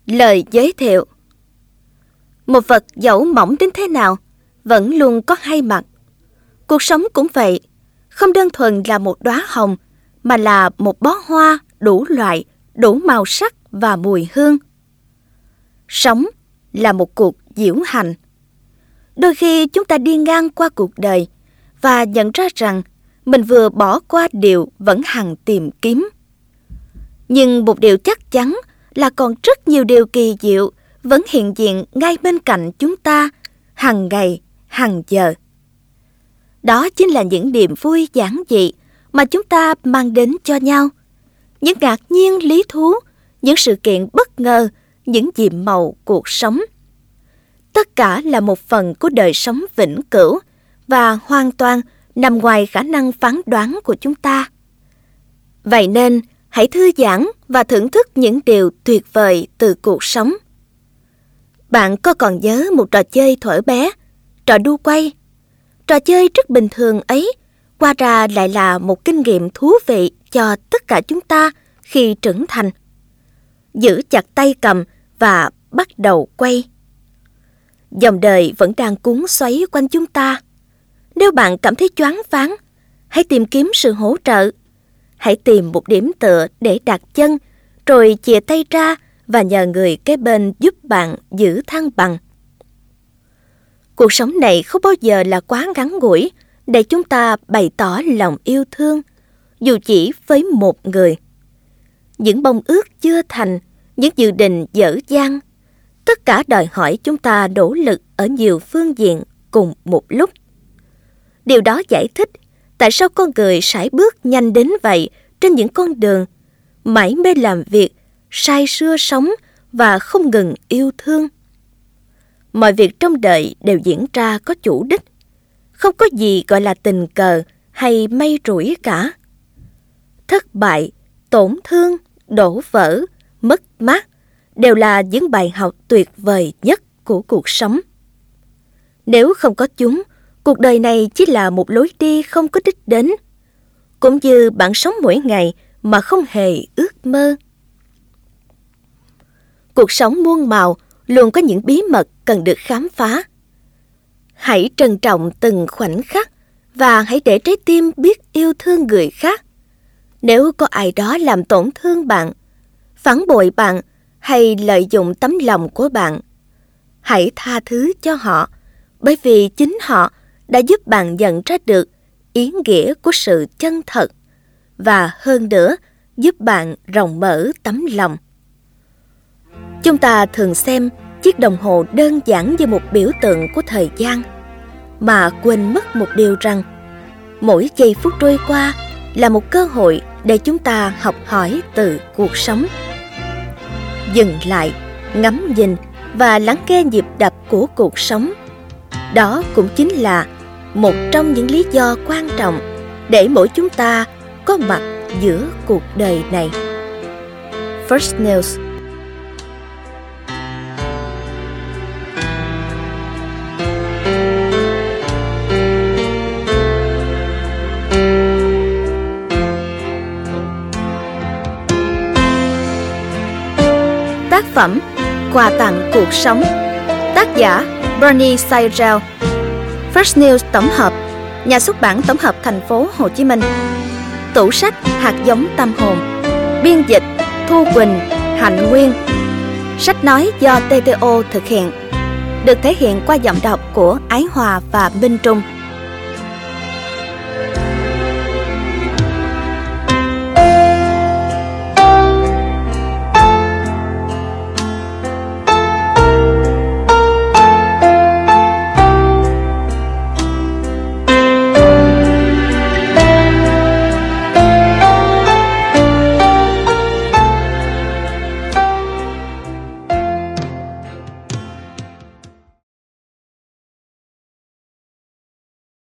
Lời giới thiệu. Một vật dẫu mỏng đến thế nào vẫn luôn có hai mặt. Cuộc sống cũng vậy, không đơn thuần là một đóa hồng mà là một bó hoa đủ loại, đủ màu sắc và mùi hương. Sống là một cuộc diễu hành. Đôi khi chúng ta đi ngang qua cuộc đời và nhận ra rằng mình vừa bỏ qua điều vẫn hằng tìm kiếm. Nhưng một điều chắc chắn là còn rất nhiều điều kỳ diệu vẫn hiện diện ngay bên cạnh chúng ta hằng ngày, hằng giờ. Đó chính là những niềm vui giản dị mà chúng ta mang đến cho nhau. Những ngạc nhiên lý thú, những sự kiện bất ngờ, những diệm màu cuộc sống. Tất cả là một phần của đời sống vĩnh cửu và hoàn toàn nằm ngoài khả năng phán đoán của chúng ta. Vậy nên, hãy thư giãn và thưởng thức những điều tuyệt vời từ cuộc sống. Bạn có còn nhớ một trò chơi thuở bé, trò đu quay? Trò chơi rất bình thường ấy, qua ra lại là một kinh nghiệm thú vị cho tất cả chúng ta khi trưởng thành. Giữ chặt tay cầm và bắt đầu quay. Dòng đời vẫn đang cuốn xoáy quanh chúng ta. Nếu bạn cảm thấy choáng váng, hãy tìm kiếm sự hỗ trợ. Hãy tìm một điểm tựa để đặt chân, rồi chìa tay ra và nhờ người kế bên giúp bạn giữ thăng bằng. Cuộc sống này không bao giờ là quá ngắn ngủi để chúng ta bày tỏ lòng yêu thương, dù chỉ với một người. Những mong ước chưa thành, những dự định dở dang, tất cả đòi hỏi chúng ta nỗ lực ở nhiều phương diện cùng một lúc. Điều đó giải thích tại sao con người sải bước nhanh đến vậy trên những con đường, mải mê làm việc, say sưa sống và không ngừng yêu thương. Mọi việc trong đời đều diễn ra có chủ đích. Không có gì gọi là tình cờ hay may rủi cả. Thất bại, tổn thương, đổ vỡ, mất mát đều là những bài học tuyệt vời nhất của cuộc sống. Nếu không có chúng, cuộc đời này chỉ là một lối đi không có đích đến, cũng như bạn sống mỗi ngày mà không hề ước mơ. Cuộc sống muôn màu luôn có những bí mật cần được khám phá. Hãy trân trọng từng khoảnh khắc và hãy để trái tim biết yêu thương người khác. Nếu có ai đó làm tổn thương bạn, phản bội bạn hay lợi dụng tấm lòng của bạn, hãy tha thứ cho họ, bởi vì chính họ đã giúp bạn nhận ra được ý nghĩa của sự chân thật và hơn nữa giúp bạn rộng mở tấm lòng. Chúng ta thường xem chiếc đồng hồ đơn giản như một biểu tượng của thời gian, mà quên mất một điều rằng mỗi giây phút trôi qua là một cơ hội để chúng ta học hỏi từ cuộc sống. Dừng lại, ngắm nhìn và lắng nghe nhịp đập của cuộc sống. Đó cũng chính là một trong những lý do quan trọng để mỗi chúng ta có mặt giữa cuộc đời này. First News. Tác phẩm Quà tặng cuộc sống. Tác giả Bernie Seidel. First News tổng hợp, nhà xuất bản tổng hợp thành phố Hồ Chí Minh. Tủ sách Hạt giống tâm hồn. Biên dịch Thu Quỳnh, Hạnh Nguyên. Sách nói do TTO thực hiện. Được thể hiện qua giọng đọc của Ái Hòa và Minh Trung.